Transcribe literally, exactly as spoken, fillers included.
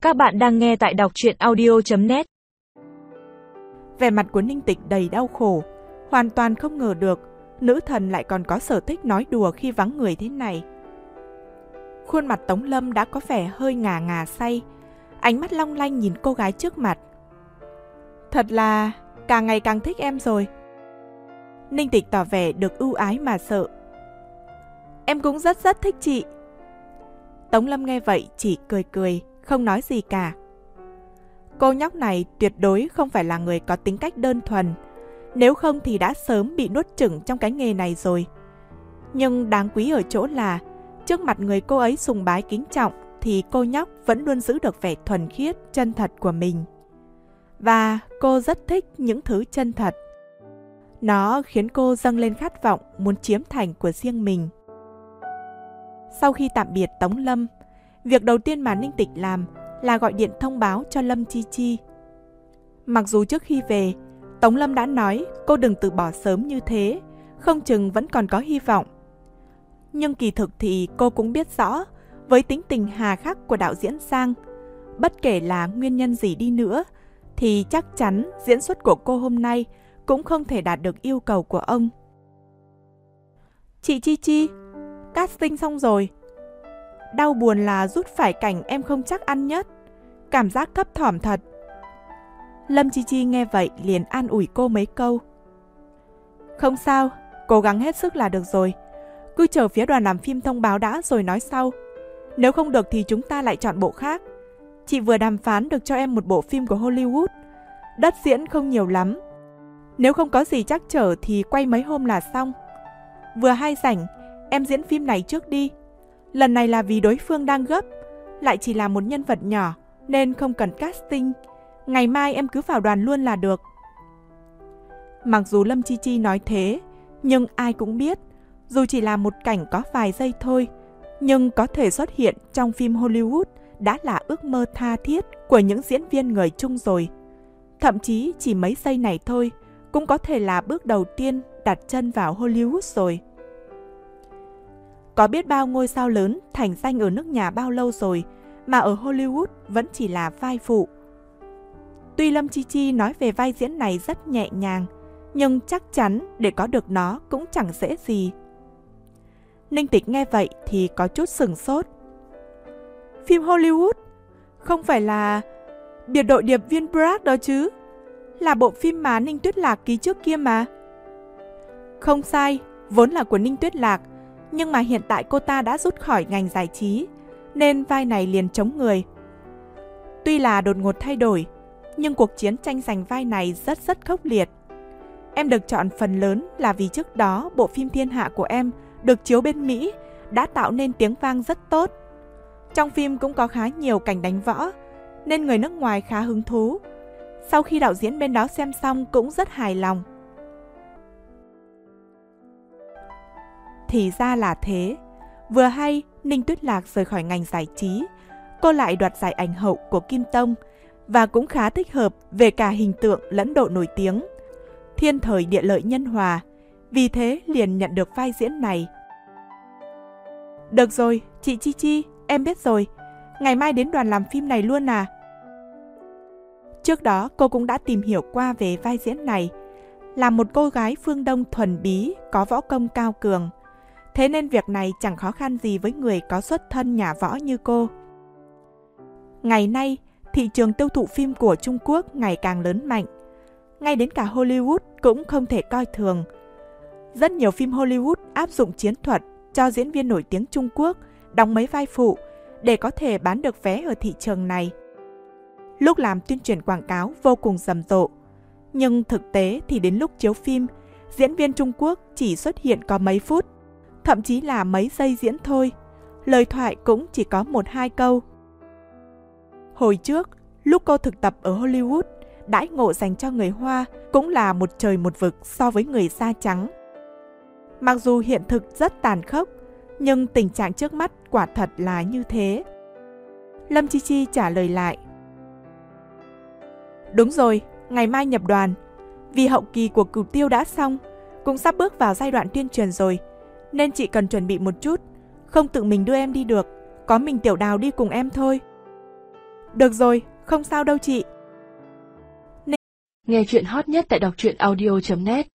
Các bạn đang nghe tại đọc truyện audio chấm net. Vẻ mặt của Ninh Tịch đầy đau khổ, hoàn toàn không ngờ được nữ thần lại còn có sở thích nói đùa khi vắng người thế này. Khuôn mặt Tống Lâm đã có vẻ hơi ngà ngà say, ánh mắt long lanh nhìn cô gái trước mặt. Thật là càng ngày càng thích em rồi. Ninh Tịch tỏ vẻ được ưu ái mà sợ. Em cũng rất rất thích chị. Tống Lâm nghe vậy chỉ cười cười, không nói gì cả. Cô nhóc này tuyệt đối không phải là người có tính cách đơn thuần, nếu không thì đã sớm bị nuốt chửng trong cái nghề này rồi. Nhưng đáng quý ở chỗ là trước mặt người cô ấy sùng bái kính trọng thì cô nhóc vẫn luôn giữ được vẻ thuần khiết, chân thật của mình. Và cô rất thích những thứ chân thật. Nó khiến cô dâng lên khát vọng muốn chiếm thành của riêng mình. Sau khi tạm biệt Tống Lâm, việc đầu tiên mà Ninh Tịch làm là gọi điện thông báo cho Lâm Chi Chi. Mặc dù trước khi về, Tống Lâm đã nói cô đừng từ bỏ sớm như thế, không chừng vẫn còn có hy vọng. Nhưng kỳ thực thì cô cũng biết rõ, với tính tình hà khắc của đạo diễn Giang, bất kể là nguyên nhân gì đi nữa, thì chắc chắn diễn xuất của cô hôm nay cũng không thể đạt được yêu cầu của ông. Chị Chi Chi, casting xong rồi. Đau buồn là rút phải cảnh em không chắc ăn nhất. Cảm giác thấp thỏm thật. Lâm Chi Chi nghe vậy liền an ủi cô mấy câu. Không sao, cố gắng hết sức là được rồi. Cứ chờ phía đoàn làm phim thông báo đã rồi nói sau. Nếu không được thì chúng ta lại chọn bộ khác. Chị vừa đàm phán được cho em một bộ phim của Hollywood. Đất diễn không nhiều lắm. Nếu không có gì trắc trở thì quay mấy hôm là xong. Vừa hay rảnh, em diễn phim này trước đi. Lần này là vì đối phương đang gấp, lại chỉ là một nhân vật nhỏ nên không cần casting. Ngày mai em cứ vào đoàn luôn là được. Mặc dù Lâm Chi Chi nói thế, nhưng ai cũng biết, dù chỉ là một cảnh có vài giây thôi, nhưng có thể xuất hiện trong phim Hollywood đã là ước mơ tha thiết của những diễn viên người Trung rồi. Thậm chí chỉ mấy giây này thôi cũng có thể là bước đầu tiên đặt chân vào Hollywood rồi. Có biết bao ngôi sao lớn thành danh ở nước nhà bao lâu rồi mà ở Hollywood vẫn chỉ là vai phụ. Tuy Lâm Chi Chi nói về vai diễn này rất nhẹ nhàng, nhưng chắc chắn để có được nó cũng chẳng dễ gì. Ninh Tịch nghe vậy thì có chút sửng sốt. Phim Hollywood? Không phải là Biệt đội điệp viên Prague đó chứ? Là bộ phim mà Ninh Tuyết Lạc ký trước kia mà. Không sai, vốn là của Ninh Tuyết Lạc, nhưng mà hiện tại cô ta đã rút khỏi ngành giải trí, nên vai này liền trống người. Tuy là đột ngột thay đổi, nhưng cuộc chiến tranh giành vai này rất rất khốc liệt. Em được chọn phần lớn là vì trước đó bộ phim Thiên Hạ của em được chiếu bên Mỹ đã tạo nên tiếng vang rất tốt. Trong phim cũng có khá nhiều cảnh đánh võ, nên người nước ngoài khá hứng thú. Sau khi đạo diễn bên đó xem xong cũng rất hài lòng. Thì ra là thế. Vừa hay Ninh Tuyết Lạc rời khỏi ngành giải trí, cô lại đoạt giải ảnh hậu của Kim Tông và cũng khá thích hợp về cả hình tượng lẫn độ nổi tiếng. Thiên thời địa lợi nhân hòa, vì thế liền nhận được vai diễn này. Được rồi, chị Chi Chi, em biết rồi. Ngày mai đến đoàn làm phim này luôn à? Trước đó cô cũng đã tìm hiểu qua về vai diễn này. Là một cô gái phương Đông thuần bí, có võ công cao cường. Thế nên việc này chẳng khó khăn gì với người có xuất thân nhà võ như cô. Ngày nay, thị trường tiêu thụ phim của Trung Quốc ngày càng lớn mạnh. Ngay đến cả Hollywood cũng không thể coi thường. Rất nhiều phim Hollywood áp dụng chiến thuật cho diễn viên nổi tiếng Trung Quốc đóng mấy vai phụ để có thể bán được vé ở thị trường này. Lúc làm tuyên truyền quảng cáo vô cùng rầm rộ. Nhưng thực tế thì đến lúc chiếu phim, diễn viên Trung Quốc chỉ xuất hiện có mấy phút, thậm chí là mấy giây diễn thôi. Lời thoại cũng chỉ có một hai câu. Hồi trước, lúc cô thực tập ở Hollywood, đãi ngộ dành cho người Hoa cũng là một trời một vực so với người da trắng. Mặc dù hiện thực rất tàn khốc, nhưng tình trạng trước mắt quả thật là như thế. Lâm Chi Chi trả lời lại. Đúng rồi, ngày mai nhập đoàn. Vì hậu kỳ của Cửu Tiêu đã xong, cũng sắp bước vào giai đoạn tuyên truyền rồi, nên chị cần chuẩn bị một chút, không tự mình đưa em đi được, có mình Tiểu Đào đi cùng em thôi. Được rồi, không sao đâu chị. Nghe chuyện hot nhất tại đọc truyện audio chấm net.